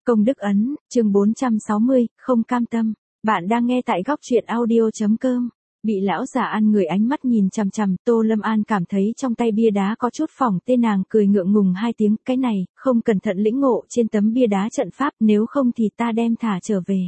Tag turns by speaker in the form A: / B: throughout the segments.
A: Công đức ấn, chương 460, không cam tâm. Bạn đang nghe tại góc truyện audio.com. Bị lão già ăn người ánh mắt nhìn chằm chằm, Tô Lâm An cảm thấy trong tay bia đá có chút phỏng, tên nàng cười ngượng ngùng hai tiếng, cái này, không cẩn thận lĩnh ngộ trên tấm bia đá trận pháp, nếu không thì ta đem thả trở về.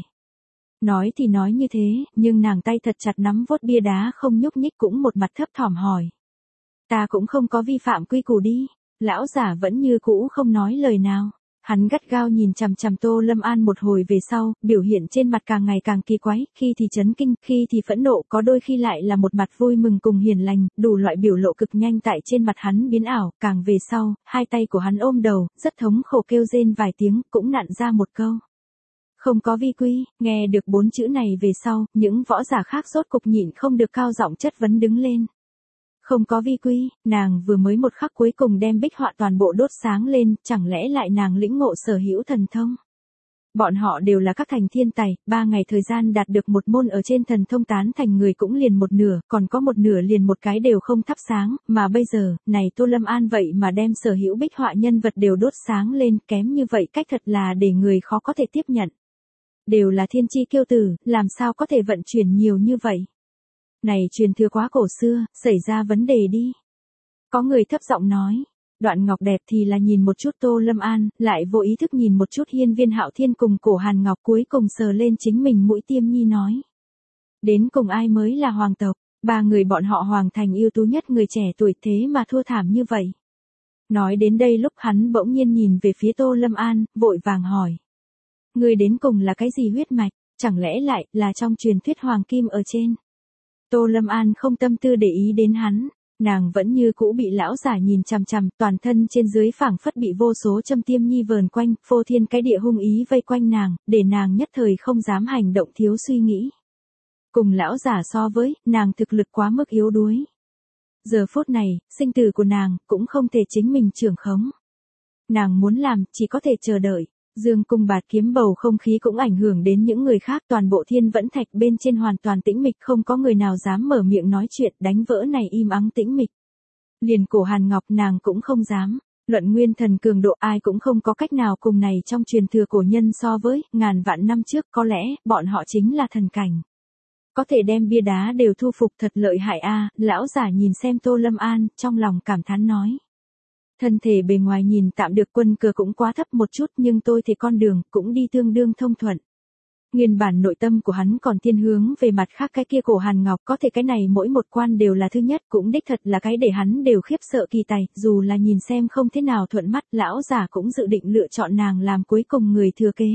A: Nói thì nói như thế, nhưng nàng tay thật chặt nắm vuốt bia đá không nhúc nhích, cũng một mặt thấp thỏm hỏi. Ta cũng không có vi phạm quy củ đi. Lão giả vẫn như cũ không nói lời nào. Hắn gắt gao nhìn chằm chằm Tô Lâm An một hồi về sau, biểu hiện trên mặt càng ngày càng kỳ quái, khi thì chấn kinh, khi thì phẫn nộ, có đôi khi lại là một mặt vui mừng cùng hiền lành, đủ loại biểu lộ cực nhanh tại trên mặt hắn biến ảo, càng về sau, hai tay của hắn ôm đầu, rất thống khổ kêu rên vài tiếng, cũng nặn ra một câu. Không có vi quy. Nghe được 4 chữ này về sau, những võ giả khác rốt cục nhịn không được cao giọng chất vấn đứng lên. Không có vi quy, nàng vừa mới một khắc cuối cùng đem bích họa toàn bộ đốt sáng lên, chẳng lẽ lại nàng lĩnh ngộ sở hữu thần thông. Bọn họ đều là các thành thiên tài, 3 ngày thời gian đạt được một môn ở trên thần thông tán thành người cũng liền một nửa, còn có một nửa liền một cái đều không thắp sáng, mà bây giờ, này Tô Lâm An vậy mà đem sở hữu bích họa nhân vật đều đốt sáng lên, kém như vậy cách thật là để người khó có thể tiếp nhận. Đều là thiên chi kiêu tử, làm sao có thể vận chuyển nhiều như vậy. Này truyền thừa quá cổ xưa, xảy ra vấn đề đi. Có người thấp giọng nói. Đoạn Ngọc đẹp thì là nhìn một chút Tô Lâm An, lại vô ý thức nhìn một chút Hiên Viên Hạo Thiên cùng Cổ Hàn Ngọc, cuối cùng sờ lên chính mình mũi tiêm nhi nói. Đến cùng ai mới là hoàng tộc, 3 người bọn họ hoàng thành ưu tú nhất người trẻ tuổi thế mà thua thảm như vậy. Nói đến đây lúc hắn bỗng nhiên nhìn về phía Tô Lâm An, vội vàng hỏi. Người đến cùng là cái gì huyết mạch, chẳng lẽ lại là trong truyền thuyết hoàng kim ở trên. Tô Lâm An không tâm tư để ý đến hắn, nàng vẫn như cũ bị lão giả nhìn chằm chằm, toàn thân trên dưới phảng phất bị vô số châm tiêm nhi vờn quanh, phô thiên cái địa hung ý vây quanh nàng, để nàng nhất thời không dám hành động thiếu suy nghĩ. Cùng lão giả so với, nàng thực lực quá mức yếu đuối. Giờ phút này, sinh tử của nàng cũng không thể chính mình trưởng khống. Nàng muốn làm, chỉ có thể chờ đợi. Dương cung bạt kiếm bầu không khí cũng ảnh hưởng đến những người khác, toàn bộ Thiên Vẫn Thạch bên trên hoàn toàn tĩnh mịch, không có người nào dám mở miệng nói chuyện, đánh vỡ này im ắng tĩnh mịch. Liền Cổ Hàn Ngọc nàng cũng không dám, luận nguyên thần cường độ ai cũng không có cách nào cùng này trong truyền thừa cổ nhân so với, ngàn vạn năm trước có lẽ, bọn họ chính là thần cảnh. Có thể đem bia đá đều thu phục thật lợi hại a. Lão giả nhìn xem Tô Lâm An, trong lòng cảm thán nói. Thân thể bề ngoài nhìn tạm được, quân cờ cũng quá thấp một chút, nhưng tôi thì con đường cũng đi tương đương thông thuận. Nguyên bản nội tâm của hắn còn thiên hướng về mặt khác, cái kia Cổ Hàn Ngọc, có thể cái này mỗi một quan đều là thứ nhất, cũng đích thật là cái để hắn đều khiếp sợ kỳ tài, dù là nhìn xem không thế nào thuận mắt, lão giả cũng dự định lựa chọn nàng làm cuối cùng người thừa kế.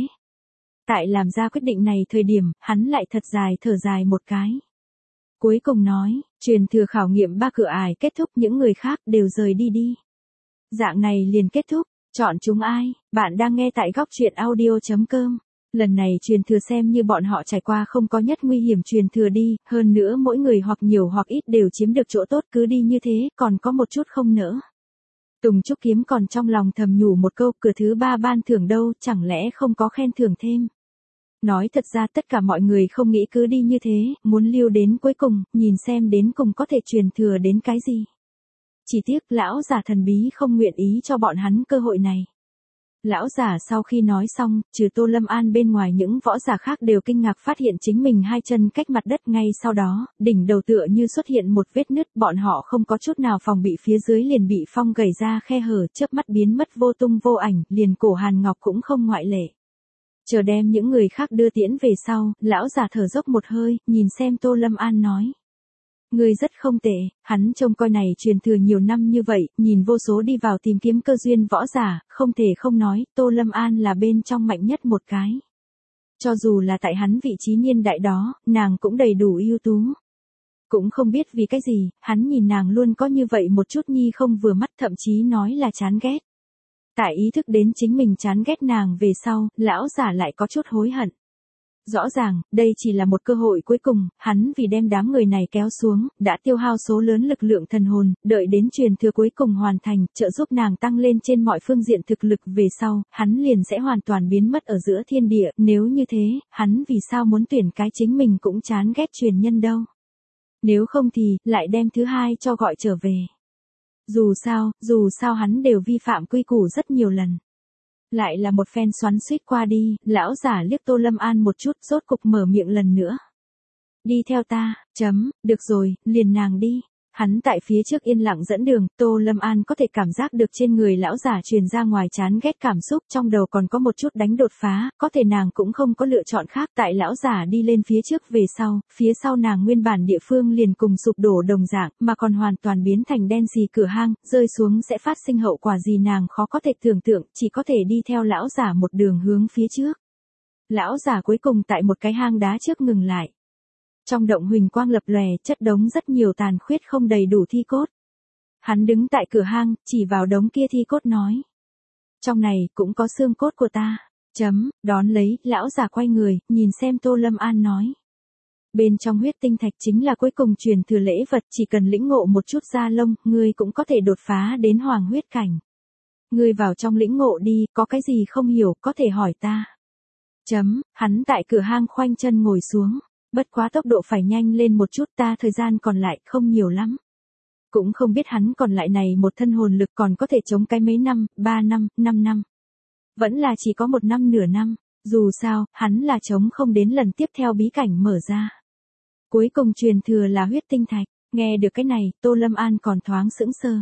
A: Tại làm ra quyết định này thời điểm, hắn lại thật dài thở dài một cái. Cuối cùng nói, truyền thừa khảo nghiệm 3 cửa ải kết thúc, những người khác đều rời đi đi. Dạng này liền kết thúc, chọn chúng ai, bạn đang nghe tại góc truyện audio.com. Lần này truyền thừa xem như bọn họ trải qua không có nhất nguy hiểm truyền thừa đi, hơn nữa mỗi người hoặc nhiều hoặc ít đều chiếm được chỗ tốt, cứ đi như thế, còn có một chút không nỡ. Tùng Trúc Kiếm còn trong lòng thầm nhủ một câu, cửa thứ 3 ban thưởng đâu, chẳng lẽ không có khen thưởng thêm. Nói thật ra tất cả mọi người không nghĩ cứ đi như thế, muốn lưu đến cuối cùng, nhìn xem đến cùng có thể truyền thừa đến cái gì. Chỉ tiếc lão giả thần bí không nguyện ý cho bọn hắn cơ hội này. Lão giả sau khi nói xong, trừ Tô Lâm An bên ngoài, những võ giả khác đều kinh ngạc phát hiện chính mình hai chân cách mặt đất, ngay sau đó, đỉnh đầu tựa như xuất hiện một vết nứt, bọn họ không có chút nào phòng bị, phía dưới liền bị phong gầy ra khe hở, chớp mắt biến mất vô tung vô ảnh, liền Cổ Hàn Ngọc cũng không ngoại lệ. Chờ đem những người khác đưa tiễn về sau, lão giả thở dốc một hơi, nhìn xem Tô Lâm An nói. Người rất không tệ, hắn trông coi này truyền thừa nhiều năm như vậy, nhìn vô số đi vào tìm kiếm cơ duyên võ giả, không thể không nói, Tô Lâm An là bên trong mạnh nhất một cái. Cho dù là tại hắn vị trí niên đại đó, nàng cũng đầy đủ ưu tú. Cũng không biết vì cái gì, hắn nhìn nàng luôn có như vậy một chút nhi không vừa mắt, thậm chí nói là chán ghét. Tại ý thức đến chính mình chán ghét nàng về sau, lão giả lại có chút hối hận. Rõ ràng, đây chỉ là một cơ hội cuối cùng, hắn vì đem đám người này kéo xuống, đã tiêu hao số lớn lực lượng thần hồn, đợi đến truyền thừa cuối cùng hoàn thành, trợ giúp nàng tăng lên trên mọi phương diện thực lực về sau, hắn liền sẽ hoàn toàn biến mất ở giữa thiên địa, nếu như thế, hắn vì sao muốn tuyển cái chính mình cũng chán ghét truyền nhân đâu. Nếu không thì, lại đem thứ hai cho gọi trở về. Dù sao hắn đều vi phạm quy củ rất nhiều lần. Lại là một phen xoắn xuýt qua đi, lão giả liếc Tô Lâm An một chút, rốt cục mở miệng lần nữa. Đi theo ta, được rồi, liền nàng đi. Hắn tại phía trước yên lặng dẫn đường, Tô Lâm An có thể cảm giác được trên người lão giả truyền ra ngoài chán ghét cảm xúc, trong đầu còn có một chút đánh đột phá, có thể nàng cũng không có lựa chọn khác, tại lão giả đi lên phía trước về sau, phía sau nàng nguyên bản địa phương liền cùng sụp đổ đồng dạng, mà còn hoàn toàn biến thành đen xì cửa hang, rơi xuống sẽ phát sinh hậu quả gì nàng khó có thể tưởng tượng, chỉ có thể đi theo lão giả một đường hướng phía trước. Lão giả cuối cùng tại một cái hang đá trước ngừng lại. Trong động huỳnh quang lập lòe, chất đống rất nhiều tàn khuyết không đầy đủ thi cốt. Hắn đứng tại cửa hang, chỉ vào đống kia thi cốt nói. Trong này cũng có xương cốt của ta. Đón lấy, lão giả quay người, nhìn xem Tô Lâm An nói. Bên trong huyết tinh thạch chính là cuối cùng truyền thừa lễ vật, chỉ cần lĩnh ngộ một chút da lông, ngươi cũng có thể đột phá đến hoàng huyết cảnh. Ngươi vào trong lĩnh ngộ đi, có cái gì không hiểu, có thể hỏi ta. Hắn tại cửa hang khoanh chân ngồi xuống. Bất quá tốc độ phải nhanh lên một chút, ta thời gian còn lại không nhiều lắm. Cũng không biết hắn còn lại này một thân hồn lực còn có thể chống cái mấy năm, 3 năm, 5 năm. Vẫn là chỉ có 1 năm nửa năm, dù sao, hắn là chống không đến lần tiếp theo bí cảnh mở ra. Cuối cùng truyền thừa là huyết tinh thạch, nghe được cái này, Tô Lâm An còn thoáng sững sờ.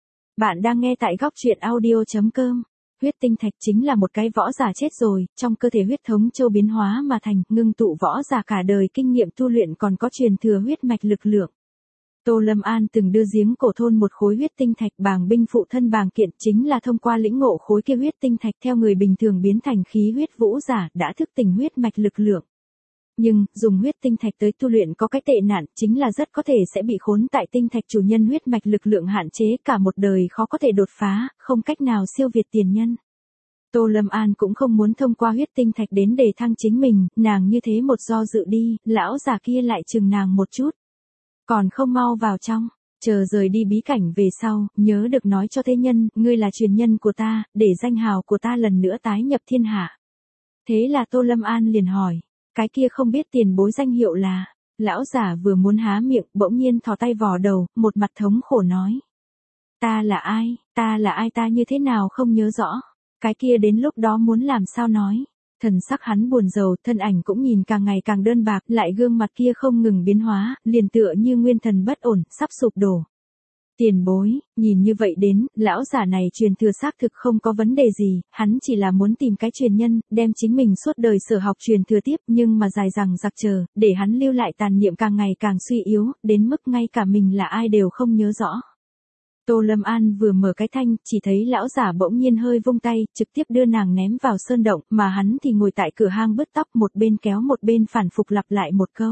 A: Bạn đang nghe tại góc truyện audio.com. Huyết tinh thạch chính là một cái võ giả chết rồi, trong cơ thể huyết thống châu biến hóa mà thành, ngưng tụ võ giả cả đời kinh nghiệm tu luyện còn có truyền thừa huyết mạch lực lượng. Tô Lâm An từng đưa giếng cổ thôn một khối huyết tinh thạch bàng binh phụ thân bàng kiện, chính là thông qua lĩnh ngộ khối kia huyết tinh thạch theo người bình thường biến thành khí huyết vũ giả, đã thức tỉnh huyết mạch lực lượng. Nhưng, dùng huyết tinh thạch tới tu luyện có cái tệ nạn, chính là rất có thể sẽ bị khốn tại tinh thạch chủ nhân huyết mạch lực lượng hạn chế, cả một đời khó có thể đột phá, không cách nào siêu việt tiền nhân. Tô Lâm An cũng không muốn thông qua huyết tinh thạch đến đề thăng chính mình, nàng như thế một do dự đi, lão già kia lại chừng nàng một chút. Còn không mau vào trong, chờ rời đi bí cảnh về sau, nhớ được nói cho thế nhân, ngươi là truyền nhân của ta, để danh hào của ta lần nữa tái nhập thiên hạ. Thế là Tô Lâm An liền hỏi. Cái kia không biết tiền bối danh hiệu là, lão giả vừa muốn há miệng, bỗng nhiên thò tay vò đầu, một mặt thống khổ nói. Ta là ai ta như thế nào không nhớ rõ, cái kia đến lúc đó muốn làm sao nói. Thần sắc hắn buồn rầu, thân ảnh cũng nhìn càng ngày càng đơn bạc, lại gương mặt kia không ngừng biến hóa, liền tựa như nguyên thần bất ổn, sắp sụp đổ. Tiền bối, nhìn như vậy đến, lão giả này truyền thừa xác thực không có vấn đề gì, hắn chỉ là muốn tìm cái truyền nhân, đem chính mình suốt đời sở học truyền thừa tiếp, nhưng mà dài dằng dặc chờ, để hắn lưu lại tàn niệm càng ngày càng suy yếu, đến mức ngay cả mình là ai đều không nhớ rõ. Tô Lâm An vừa mở cái thanh, chỉ thấy lão giả bỗng nhiên hơi vung tay, trực tiếp đưa nàng ném vào sơn động, mà hắn thì ngồi tại cửa hang bứt tóc, một bên kéo một bên phản phục lặp lại một câu.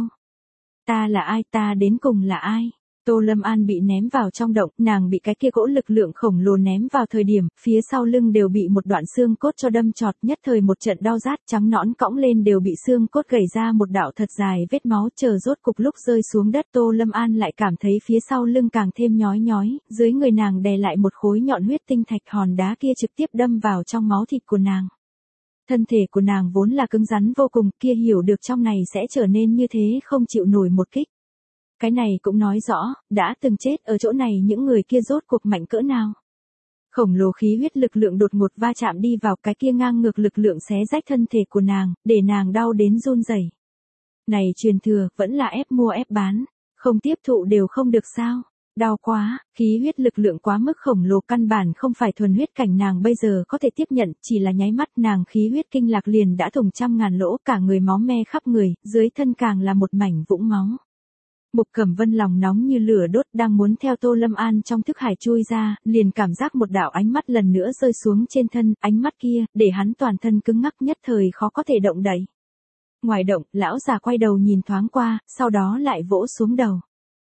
A: Ta là ai, ta đến cùng là ai? Tô Lâm An bị ném vào trong động, nàng bị cái kia gỗ lực lượng khổng lồ ném vào thời điểm, phía sau lưng đều bị một đoạn xương cốt cho đâm chọt, nhất thời một trận đau rát, trắng nõn cõng lên đều bị xương cốt gầy ra một đạo thật dài vết máu, chờ rốt cục lúc rơi xuống đất Tô Lâm An lại cảm thấy phía sau lưng càng thêm nhói nhói, dưới người nàng đè lại một khối nhọn huyết tinh thạch, hòn đá kia trực tiếp đâm vào trong máu thịt của nàng. Thân thể của nàng vốn là cứng rắn vô cùng, kia hiểu được trong này sẽ trở nên như thế không chịu nổi một kích. Cái này cũng nói rõ, đã từng chết ở chỗ này những người kia rốt cuộc mạnh cỡ nào. Khổng lồ khí huyết lực lượng đột ngột va chạm đi vào cái kia ngang ngược lực lượng xé rách thân thể của nàng, để nàng đau đến run rẩy. Này truyền thừa, vẫn là ép mua ép bán, không tiếp thụ đều không được sao. Đau quá, khí huyết lực lượng quá mức khổng lồ căn bản không phải thuần huyết cảnh nàng bây giờ có thể tiếp nhận, chỉ là nháy mắt nàng khí huyết kinh lạc liền đã thủng trăm ngàn lỗ, cả người máu me khắp người, dưới thân càng là một mảnh vũng máu. Mục Cẩm Vân lòng nóng như lửa đốt đang muốn theo Tô Lâm An trong thức hải chui ra, liền cảm giác một đạo ánh mắt lần nữa rơi xuống trên thân, ánh mắt kia, để hắn toàn thân cứng ngắc nhất thời khó có thể động đậy. Ngoài động, lão già quay đầu nhìn thoáng qua, sau đó lại vỗ xuống đầu.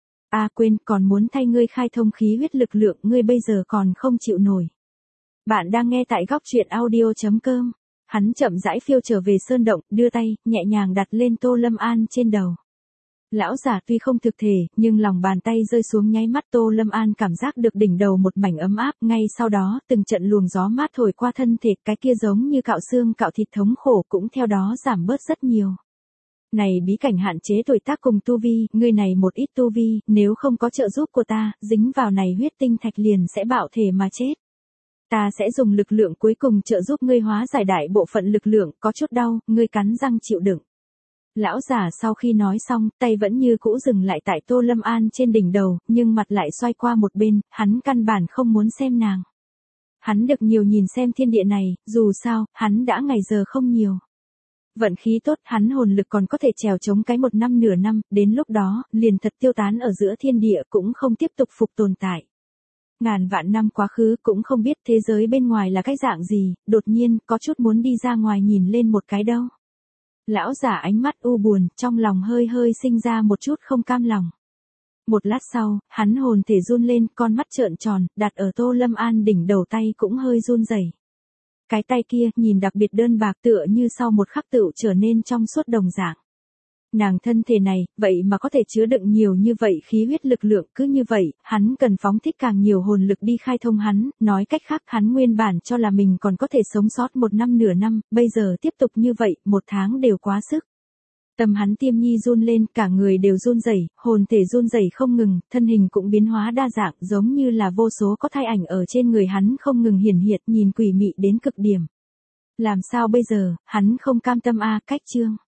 A: Quên, còn muốn thay ngươi khai thông khí huyết lực lượng, ngươi bây giờ còn không chịu nổi. Bạn đang nghe tại góc truyện audio.com. Hắn chậm rãi phiêu trở về sơn động, đưa tay, nhẹ nhàng đặt lên Tô Lâm An trên đầu. Lão giả tuy không thực thể, nhưng lòng bàn tay rơi xuống nháy mắt Tô Lâm An cảm giác được đỉnh đầu một mảnh ấm áp, ngay sau đó từng trận luồng gió mát thổi qua thân thể, cái kia giống như cạo xương cạo thịt thống khổ cũng theo đó giảm bớt rất nhiều. Này bí cảnh hạn chế tuổi tác cùng tu vi, ngươi này một ít tu vi, nếu không có trợ giúp của ta, dính vào này huyết tinh thạch liền sẽ bạo thể mà chết. Ta sẽ dùng lực lượng cuối cùng trợ giúp ngươi hóa giải đại bộ phận lực lượng, có chút đau, ngươi cắn răng chịu đựng. Lão giả sau khi nói xong, tay vẫn như cũ dừng lại tại Tô Lâm An trên đỉnh đầu, nhưng mặt lại xoay qua một bên, hắn căn bản không muốn xem nàng. Hắn được nhiều nhìn xem thiên địa này, dù sao, hắn đã ngày giờ không nhiều. Vận khí tốt, hắn hồn lực còn có thể trèo chống cái 1 năm nửa năm, đến lúc đó, liền thật tiêu tán ở giữa thiên địa cũng không tiếp tục phục tồn tại. Ngàn vạn năm quá khứ cũng không biết thế giới bên ngoài là cái dạng gì, đột nhiên, có chút muốn đi ra ngoài nhìn lên một cái đâu. Lão giả ánh mắt u buồn, trong lòng hơi hơi sinh ra một chút không cam lòng. Một lát sau, hắn hồn thể run lên, con mắt trợn tròn, đặt ở Tô Lâm An đỉnh đầu tay cũng hơi run rẩy. Cái tay kia, nhìn đặc biệt đơn bạc tựa như sau một khắc tựu trở nên trong suốt đồng dạng. Nàng thân thể này, vậy mà có thể chứa đựng nhiều như vậy khí huyết lực lượng, cứ như vậy, hắn cần phóng thích càng nhiều hồn lực đi khai thông hắn, nói cách khác hắn nguyên bản cho là mình còn có thể sống sót 1 năm nửa năm, bây giờ tiếp tục như vậy, 1 tháng đều quá sức. Tâm hắn tiêm nhi run lên, cả người đều run rẩy, hồn thể run rẩy không ngừng, thân hình cũng biến hóa đa dạng, giống như là vô số có thai ảnh ở trên người hắn không ngừng hiển hiện, nhìn quỷ mị đến cực điểm. Làm sao bây giờ, hắn không cam tâm a, cách chương.